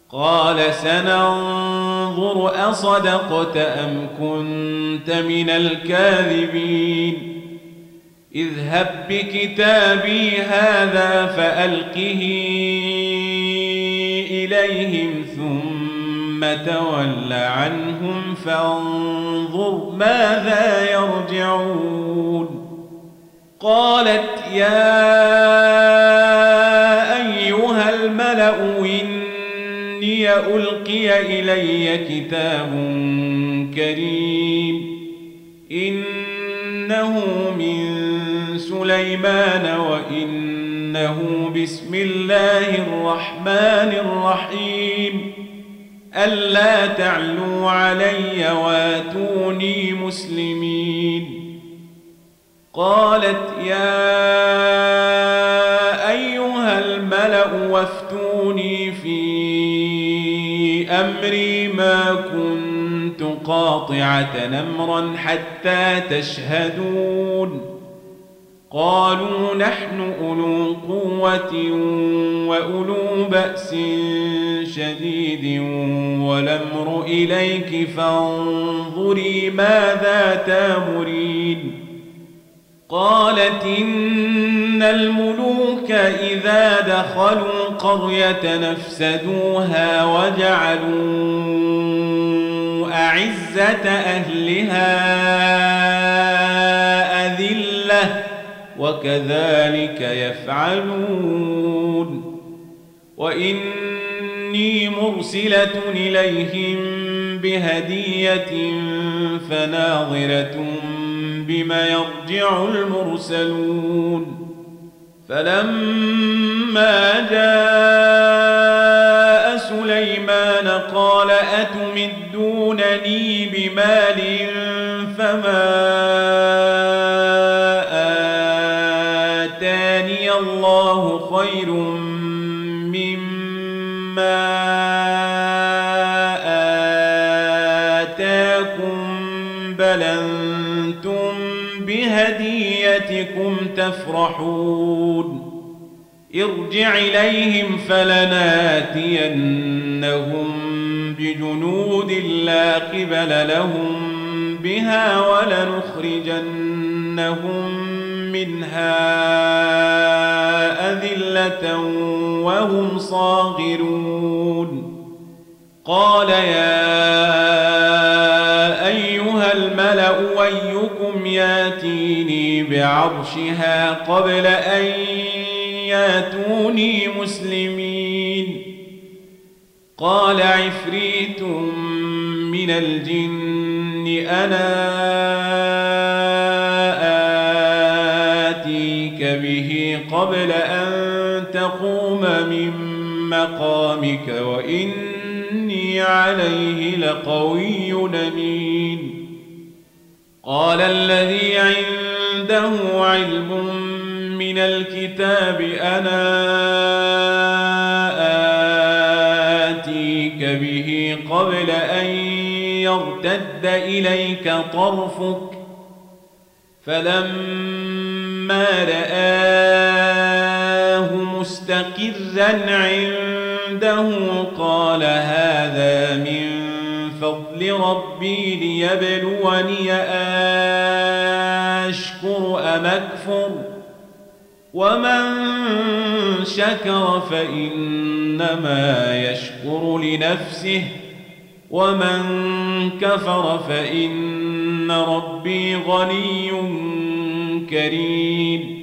قال سننظر أصدقت أم كنت من الكاذبين اذهب بكتابي هذا فألقه إليهم ثم تول عنهم فانظر ماذا يرجعون قالت يا أيها الملأ إني ألقي إلي كتاب كريم إنه من سليمان وإنه بسم الله الرحمن الرحيم ألا تعلوا علي واتوني مسلمين قالت يا أيها الملأ وافتوني في أمري ما كنت قاطعة أمرا حتى تشهدون قالوا نحن أولو قوة وأولو بأس شديد والأمر إليك فانظري ماذا تأمرين قالت إن الملوك إذا دخلوا قرية نفسدوها وجعلوا أعزة أهلها أذلة وكذلك يفعلون وإني مرسلة إليهم بهدية فناظرة بما يرجع المرسلون فلما جاء سليمان قال أتمدونني بمال فما آتاني الله خير مما آتاكم بل أنتم بهديتكم تفرحون ارجع إليهم فلناتينهم بجنود لا قبل لهم بها ولنخرجنهم منها أذلة وهم صاغرون قال يا أيها الملأ أيكم ياتيني بعرشها قبل أن ياتوني مسلمين قال عفريت من الجن أنا آتيك به قبل أن تقوم من مقامك وإني عليه لقوي أمين قال الذي عنده علم من الكتاب أنا آتيك به قبل أن يرتد إليك طرفك فلما رآه مستقرا عنده قال هذا من فضل ربي ليبلوني أشكر أم أكفر ومن شكر فإنما يشكر لنفسه ومن كفر فإن ربي غني كريم